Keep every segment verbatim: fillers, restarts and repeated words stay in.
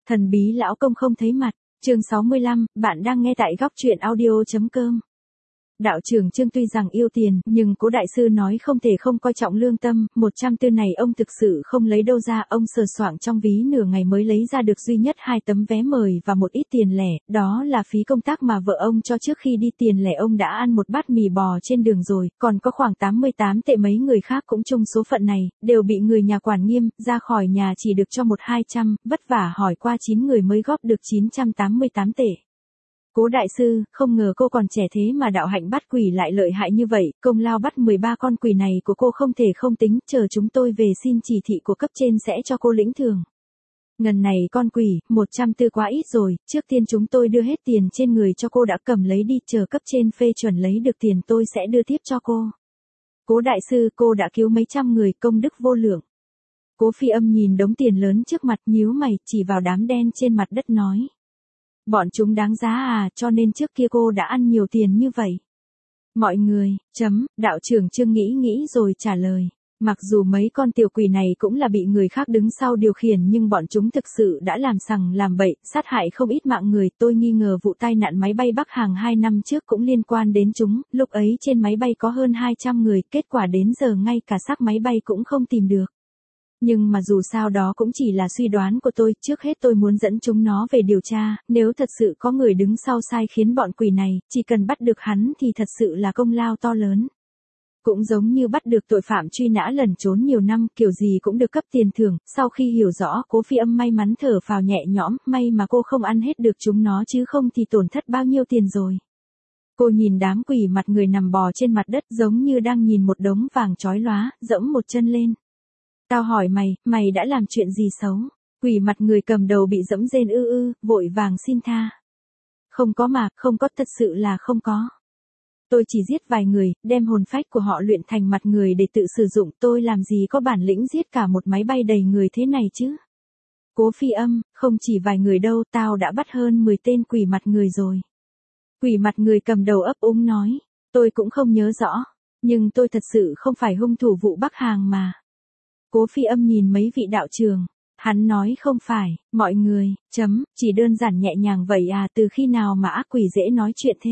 Thần bí lão công không thấy mặt, chương sáu mươi lăm, bạn đang nghe tại góc truyện audio.com. Đạo trưởng Trương tuy rằng yêu tiền, nhưng Cố đại sư nói không thể không coi trọng lương tâm, một trăm tư này ông thực sự không lấy đâu ra, ông sờ soạng trong ví nửa ngày mới lấy ra được duy nhất hai tấm vé mời và một ít tiền lẻ, đó là phí công tác mà vợ ông cho trước khi đi, tiền lẻ ông đã ăn một bát mì bò trên đường rồi, còn có khoảng tám mươi tám tệ, mấy người khác cũng chung số phận này, đều bị người nhà quản nghiêm, ra khỏi nhà chỉ được cho một hai trăm, vất vả hỏi qua chín người mới góp được chín trăm tám mươi tám tệ. Cố đại sư, không ngờ cô còn trẻ thế mà đạo hạnh bắt quỷ lại lợi hại như vậy, công lao bắt mười ba con quỷ này của cô không thể không tính, chờ chúng tôi về xin chỉ thị của cấp trên sẽ cho cô lĩnh thưởng. Ngần này con quỷ, một trăm tư quá ít rồi, trước tiên chúng tôi đưa hết tiền trên người cho cô đã, cầm lấy đi, chờ cấp trên phê chuẩn lấy được tiền tôi sẽ đưa tiếp cho cô. Cố đại sư, cô đã cứu mấy trăm người, công đức vô lượng. Cố Phi Âm nhìn đống tiền lớn trước mặt, nhíu mày, chỉ vào đám đen trên mặt đất nói. Bọn chúng đáng giá à, cho nên trước kia cô đã ăn nhiều tiền như vậy. Mọi người, chấm, đạo trưởng Trương nghĩ nghĩ rồi trả lời. Mặc dù mấy con tiểu quỷ này cũng là bị người khác đứng sau điều khiển nhưng bọn chúng thực sự đã làm sằng làm bậy, sát hại không ít mạng người. Tôi nghi ngờ vụ tai nạn máy bay Bắc Hàng hai năm trước cũng liên quan đến chúng, lúc ấy trên máy bay có hơn hai trăm người, kết quả đến giờ ngay cả xác máy bay cũng không tìm được. Nhưng mà dù sao đó cũng chỉ là suy đoán của tôi, trước hết tôi muốn dẫn chúng nó về điều tra, nếu thật sự có người đứng sau sai khiến bọn quỷ này, chỉ cần bắt được hắn thì thật sự là công lao to lớn. Cũng giống như bắt được tội phạm truy nã lẩn trốn nhiều năm, kiểu gì cũng được cấp tiền thưởng, sau khi hiểu rõ, Cố Phi Âm may mắn thở phào nhẹ nhõm, may mà cô không ăn hết được chúng nó chứ không thì tổn thất bao nhiêu tiền rồi. Cô nhìn đám quỷ mặt người nằm bò trên mặt đất giống như đang nhìn một đống vàng chói lóa, dẫm một chân lên. Tao hỏi mày, mày đã làm chuyện gì xấu? Quỷ mặt người cầm đầu bị dẫm rên ư ư, vội vàng xin tha. Không có mà, không có, thật sự là không có. Tôi chỉ giết vài người, đem hồn phách của họ luyện thành mặt người để tự sử dụng, tôi làm gì có bản lĩnh giết cả một máy bay đầy người thế này chứ? Cố Phi Âm, không chỉ vài người đâu, tao đã bắt hơn mười tên quỷ mặt người rồi. Quỷ mặt người cầm đầu ấp úng nói, tôi cũng không nhớ rõ, nhưng tôi thật sự không phải hung thủ vụ Bắc Hàng mà. Cố Phi Âm nhìn mấy vị đạo trưởng, hắn nói không phải, mọi người, chấm, chỉ đơn giản nhẹ nhàng vậy à, từ khi nào mà ác quỷ dễ nói chuyện thế.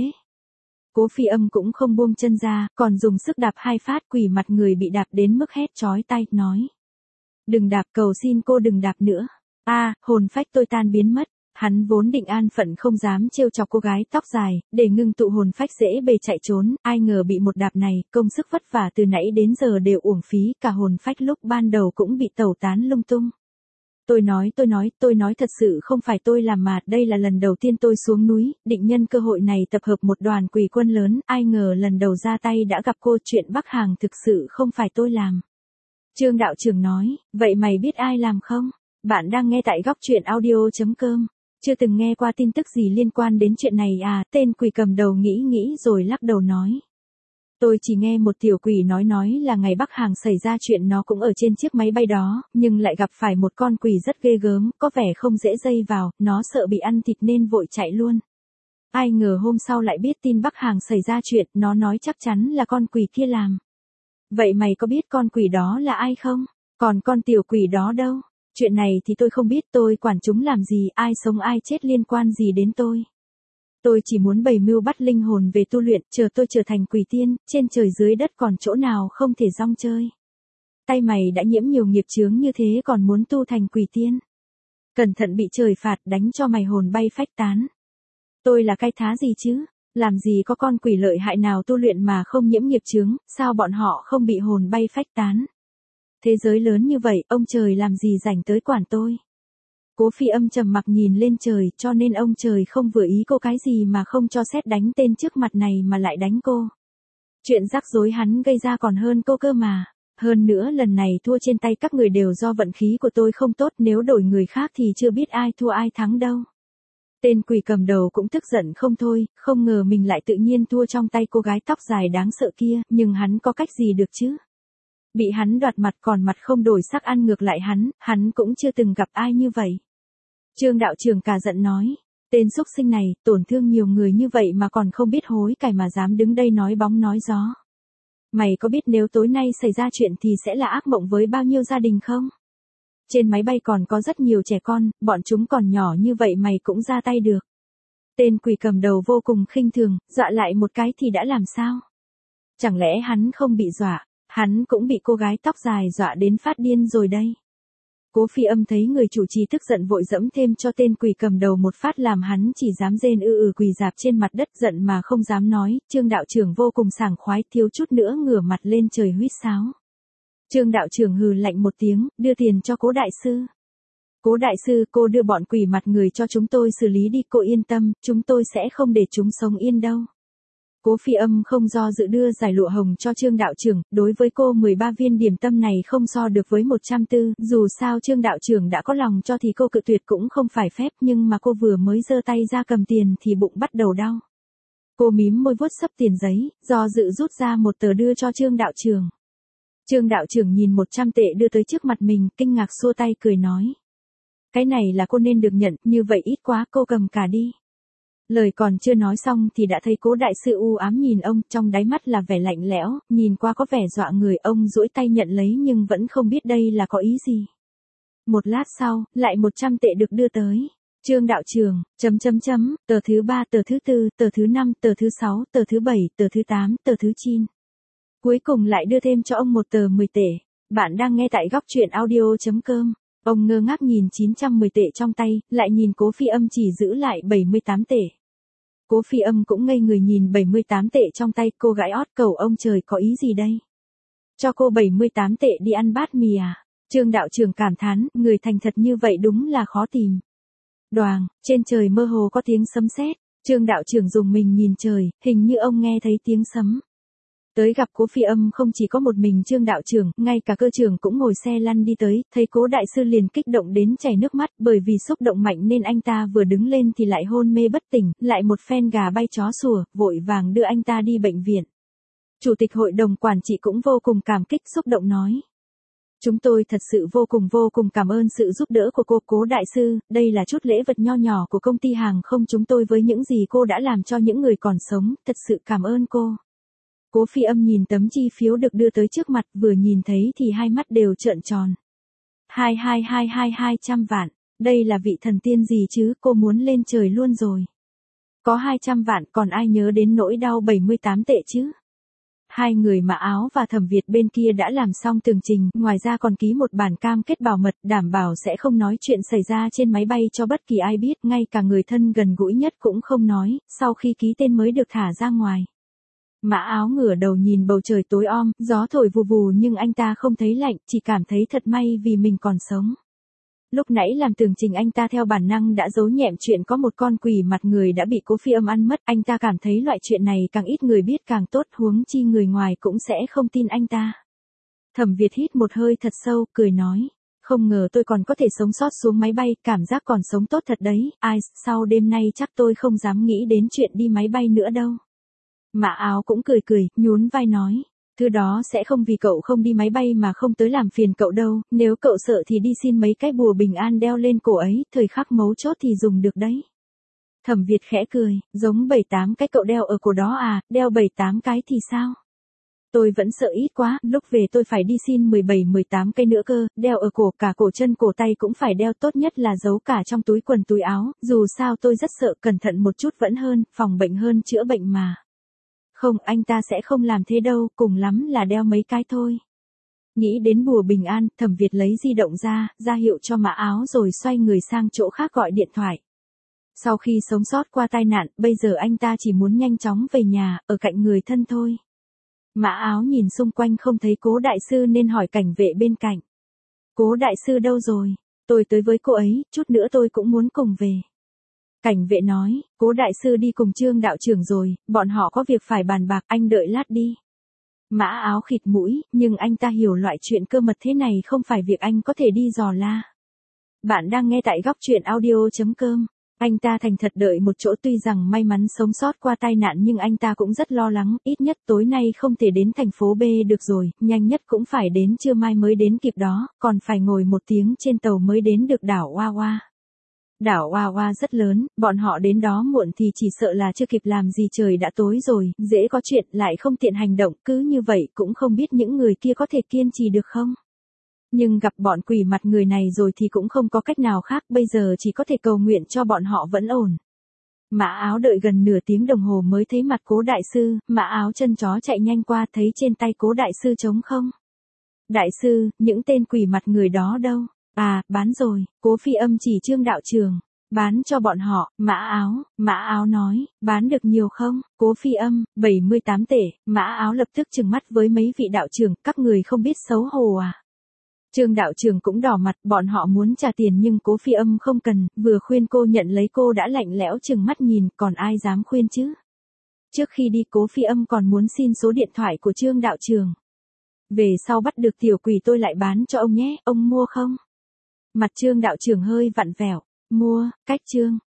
Cố Phi Âm cũng không buông chân ra, còn dùng sức đạp hai phát, quỷ mặt người bị đạp đến mức hét chói tai, nói. Đừng đạp, cầu xin cô đừng đạp nữa. A, à, hồn phách tôi tan biến mất. Hắn vốn định an phận không dám trêu chọc cô gái tóc dài, để ngưng tụ hồn phách dễ bề chạy trốn, ai ngờ bị một đạp này, công sức vất vả từ nãy đến giờ đều uổng phí, cả hồn phách lúc ban đầu cũng bị tẩu tán lung tung. Tôi nói tôi nói, tôi nói thật sự không phải tôi làm mà, đây là lần đầu tiên tôi xuống núi, định nhân cơ hội này tập hợp một đoàn quỷ quân lớn, ai ngờ lần đầu ra tay đã gặp cô, chuyện Bắc Hàng thực sự không phải tôi làm. Trương đạo trưởng nói, vậy mày biết ai làm không? Bạn đang nghe tại góc truyện audio.com. Chưa từng nghe qua tin tức gì liên quan đến chuyện này à, tên quỷ cầm đầu nghĩ nghĩ rồi lắc đầu nói. Tôi chỉ nghe một tiểu quỷ nói nói là ngày Bắc Hàng xảy ra chuyện nó cũng ở trên chiếc máy bay đó, nhưng lại gặp phải một con quỷ rất ghê gớm, có vẻ không dễ dây vào, nó sợ bị ăn thịt nên vội chạy luôn. Ai ngờ hôm sau lại biết tin Bắc Hàng xảy ra chuyện, nó nói chắc chắn là con quỷ kia làm. Vậy mày có biết con quỷ đó là ai không? Còn con tiểu quỷ đó đâu? Chuyện này thì tôi không biết, tôi quản chúng làm gì, ai sống ai chết liên quan gì đến tôi. Tôi chỉ muốn bày mưu bắt linh hồn về tu luyện, chờ tôi trở thành quỷ tiên, trên trời dưới đất còn chỗ nào không thể rong chơi. Tay mày đã nhiễm nhiều nghiệp chướng như thế còn muốn tu thành quỷ tiên. Cẩn thận bị trời phạt, đánh cho mày hồn bay phách tán. Tôi là cái thá gì chứ, làm gì có con quỷ lợi hại nào tu luyện mà không nhiễm nghiệp chướng, sao bọn họ không bị hồn bay phách tán. Thế giới lớn như vậy, ông trời làm gì rảnh tới quản tôi. Cố Phi Âm trầm mặc nhìn lên trời, cho nên ông trời không vừa ý cô cái gì mà không cho sét đánh tên trước mặt này mà lại đánh cô. Chuyện rắc rối hắn gây ra còn hơn cô cơ mà. Hơn nữa lần này thua trên tay các người đều do vận khí của tôi không tốt, nếu đổi người khác thì chưa biết ai thua ai thắng đâu. Tên quỷ cầm đầu cũng tức giận không thôi, không ngờ mình lại tự nhiên thua trong tay cô gái tóc dài đáng sợ kia, nhưng hắn có cách gì được chứ? Bị hắn đoạt mặt còn mặt không đổi sắc ăn ngược lại hắn, hắn cũng chưa từng gặp ai như vậy. Trương đạo trưởng cả giận nói, tên xúc sinh này, tổn thương nhiều người như vậy mà còn không biết hối cải mà dám đứng đây nói bóng nói gió. Mày có biết nếu tối nay xảy ra chuyện thì sẽ là ác mộng với bao nhiêu gia đình không? Trên máy bay còn có rất nhiều trẻ con, bọn chúng còn nhỏ như vậy mày cũng ra tay được. Tên quỷ cầm đầu vô cùng khinh thường, dọa lại một cái thì đã làm sao? Chẳng lẽ hắn không bị dọa, hắn cũng bị cô gái tóc dài dọa đến phát điên rồi đây. Cố Phi Âm thấy người chủ trì tức giận vội dẫm thêm cho tên quỷ cầm đầu một phát làm hắn chỉ dám rên ư ừ quỳ dạp trên mặt đất giận mà không dám nói. Trương đạo trưởng vô cùng sảng khoái, thiếu chút nữa ngửa mặt lên trời huýt sáo. Trương đạo trưởng hừ lạnh một tiếng, đưa tiền cho Cố đại sư. Cố đại sư, cô đưa bọn quỷ mặt người cho chúng tôi xử lý đi, cô yên tâm, chúng tôi sẽ không để chúng sống yên đâu. Cố Phi Âm không do dự đưa giải lụa hồng cho Trương đạo trưởng, đối với cô mười ba viên điểm tâm này không so được với một trăm tư, dù sao Trương đạo trưởng đã có lòng cho thì cô cự tuyệt cũng không phải phép, nhưng mà cô vừa mới giơ tay ra cầm tiền thì bụng bắt đầu đau. Cô mím môi vuốt sấp tiền giấy, do dự rút ra một tờ đưa cho Trương đạo trưởng. Trương đạo trưởng nhìn một trăm tệ đưa tới trước mặt mình, kinh ngạc xua tay cười nói. Cái này là cô nên được nhận, như vậy ít quá, cô cầm cả đi. Lời còn chưa nói xong thì đã thấy Cố đại sư u ám nhìn ông, trong đáy mắt là vẻ lạnh lẽo, nhìn qua có vẻ dọa người, ông duỗi tay nhận lấy nhưng vẫn không biết đây là có ý gì. Một lát sau, lại một trăm tệ được đưa tới. Trương đạo trưởng, chấm chấm chấm, tờ thứ ba, tờ thứ tư, tờ thứ năm, tờ thứ sáu, tờ thứ bảy, tờ thứ tám, tờ thứ chín. Cuối cùng lại đưa thêm cho ông một tờ mười tệ. Bạn đang nghe tại góc truyện audio chấm com. Ông ngơ ngác nhìn chín trăm mười tệ trong tay, lại nhìn Cố Phi Âm chỉ giữ lại bảy mươi tám tệ. Cố Phi Âm cũng ngây người nhìn bảy mươi tám tệ trong tay, cô gãi ót cầu ông trời có ý gì đây? Cho cô bảy mươi tám tệ đi ăn bát mì à? Trương đạo trưởng cảm thán, người thành thật như vậy đúng là khó tìm. Đoàng, trên trời mơ hồ có tiếng sấm sét. Trương đạo trưởng dùng mình nhìn trời, hình như ông nghe thấy tiếng sấm. Tới gặp Cố Phi Âm không chỉ có một mình Trương đạo trưởng, ngay cả cơ trưởng cũng ngồi xe lăn đi tới, thấy Cố đại sư liền kích động đến chảy nước mắt, bởi vì xúc động mạnh nên anh ta vừa đứng lên thì lại hôn mê bất tỉnh, lại một phen gà bay chó sủa, vội vàng đưa anh ta đi bệnh viện. Chủ tịch hội đồng quản trị cũng vô cùng cảm kích, xúc động nói. Chúng tôi thật sự vô cùng vô cùng cảm ơn sự giúp đỡ của cô Cố đại sư, đây là chút lễ vật nho nhỏ của công ty hàng không chúng tôi với những gì cô đã làm cho những người còn sống, thật sự cảm ơn cô. Cố Phi Âm nhìn tấm chi phiếu được đưa tới trước mặt, vừa nhìn thấy thì hai mắt đều trợn tròn. Hai hai hai hai hai trăm vạn, đây là vị thần tiên gì chứ, cô muốn lên trời luôn rồi. Có hai trăm vạn, còn ai nhớ đến nỗi đau bảy mươi tám tệ chứ? Hai người Mã Áo và Thẩm Việt bên kia đã làm xong tường trình, ngoài ra còn ký một bản cam kết bảo mật, đảm bảo sẽ không nói chuyện xảy ra trên máy bay cho bất kỳ ai biết, ngay cả người thân gần gũi nhất cũng không nói, sau khi ký tên mới được thả ra ngoài. Mã Áo ngửa đầu nhìn bầu trời tối om, gió thổi vù vù nhưng anh ta không thấy lạnh, chỉ cảm thấy thật may vì mình còn sống. Lúc nãy làm tường trình anh ta theo bản năng đã giấu nhẹm chuyện có một con quỷ mặt người đã bị Cố Phi Âm ăn mất, anh ta cảm thấy loại chuyện này càng ít người biết càng tốt, huống chi người ngoài cũng sẽ không tin anh ta. Thẩm Việt hít một hơi thật sâu, cười nói, không ngờ tôi còn có thể sống sót xuống máy bay, cảm giác còn sống tốt thật đấy, ai, sau đêm nay chắc tôi không dám nghĩ đến chuyện đi máy bay nữa đâu. Mã Áo cũng cười cười, nhún vai nói, thứ đó sẽ không vì cậu không đi máy bay mà không tới làm phiền cậu đâu, nếu cậu sợ thì đi xin mấy cái bùa bình an đeo lên cổ ấy, thời khắc mấu chốt thì dùng được đấy. Thẩm Việt khẽ cười, giống bảy tám cái cậu đeo ở cổ đó à, đeo bảy tám cái thì sao? Tôi vẫn sợ ít quá, lúc về tôi phải đi xin mười bảy mười tám cái nữa cơ, đeo ở cổ, cả cổ chân cổ tay cũng phải đeo, tốt nhất là giấu cả trong túi quần túi áo, dù sao tôi rất sợ, cẩn thận một chút vẫn hơn, phòng bệnh hơn chữa bệnh mà. Không, anh ta sẽ không làm thế đâu, cùng lắm là đeo mấy cái thôi. Nghĩ đến bùa bình an, Thẩm Việt lấy di động ra, ra hiệu cho Mã Áo rồi xoay người sang chỗ khác gọi điện thoại. Sau khi sống sót qua tai nạn, bây giờ anh ta chỉ muốn nhanh chóng về nhà, ở cạnh người thân thôi. Mã Áo nhìn xung quanh không thấy Cố đại sư nên hỏi cảnh vệ bên cạnh. Cố đại sư đâu rồi? Tôi tới với cô ấy, chút nữa tôi cũng muốn cùng về. Cảnh vệ nói, Cố đại sư đi cùng Trương đạo trưởng rồi, bọn họ có việc phải bàn bạc, anh đợi lát đi. Mã Áo khịt mũi, nhưng anh ta hiểu loại chuyện cơ mật thế này không phải việc anh có thể đi dò la. Bạn đang nghe tại góc truyện audio chấm com. Anh ta thành thật đợi một chỗ, tuy rằng may mắn sống sót qua tai nạn nhưng anh ta cũng rất lo lắng, ít nhất tối nay không thể đến thành phố B được rồi, nhanh nhất cũng phải đến trưa mai mới đến kịp đó, còn phải ngồi một tiếng trên tàu mới đến được đảo Hoa Hoa. Đảo Hoa Hoa rất lớn, bọn họ đến đó muộn thì chỉ sợ là chưa kịp làm gì trời đã tối rồi, dễ có chuyện lại không tiện hành động, cứ như vậy cũng không biết những người kia có thể kiên trì được không. Nhưng gặp bọn quỷ mặt người này rồi thì cũng không có cách nào khác, bây giờ chỉ có thể cầu nguyện cho bọn họ vẫn ổn. Mã Áo đợi gần nửa tiếng đồng hồ mới thấy mặt Cố đại sư, Mã Áo chân chó chạy nhanh qua thấy trên tay Cố đại sư trống không. Đại sư, những tên quỷ mặt người đó đâu? À, bán rồi, Cố Phi Âm chỉ Trương đạo trường. Bán cho bọn họ, Mã Áo, Mã Áo nói, bán được nhiều không? Cố Phi Âm, bảy mươi tám tể, Mã Áo lập tức trừng mắt với mấy vị đạo trưởng, các người không biết xấu hổ à? Trương đạo trưởng cũng đỏ mặt, bọn họ muốn trả tiền nhưng Cố Phi Âm không cần, vừa khuyên cô nhận lấy cô đã lạnh lẽo trừng mắt nhìn, còn ai dám khuyên chứ? Trước khi đi Cố Phi Âm còn muốn xin số điện thoại của Trương đạo trưởng. Về sau bắt được tiểu quỷ tôi lại bán cho ông nhé, ông mua không? Mặt Trương đạo trưởng hơi vặn vẹo, mua, cách Trương.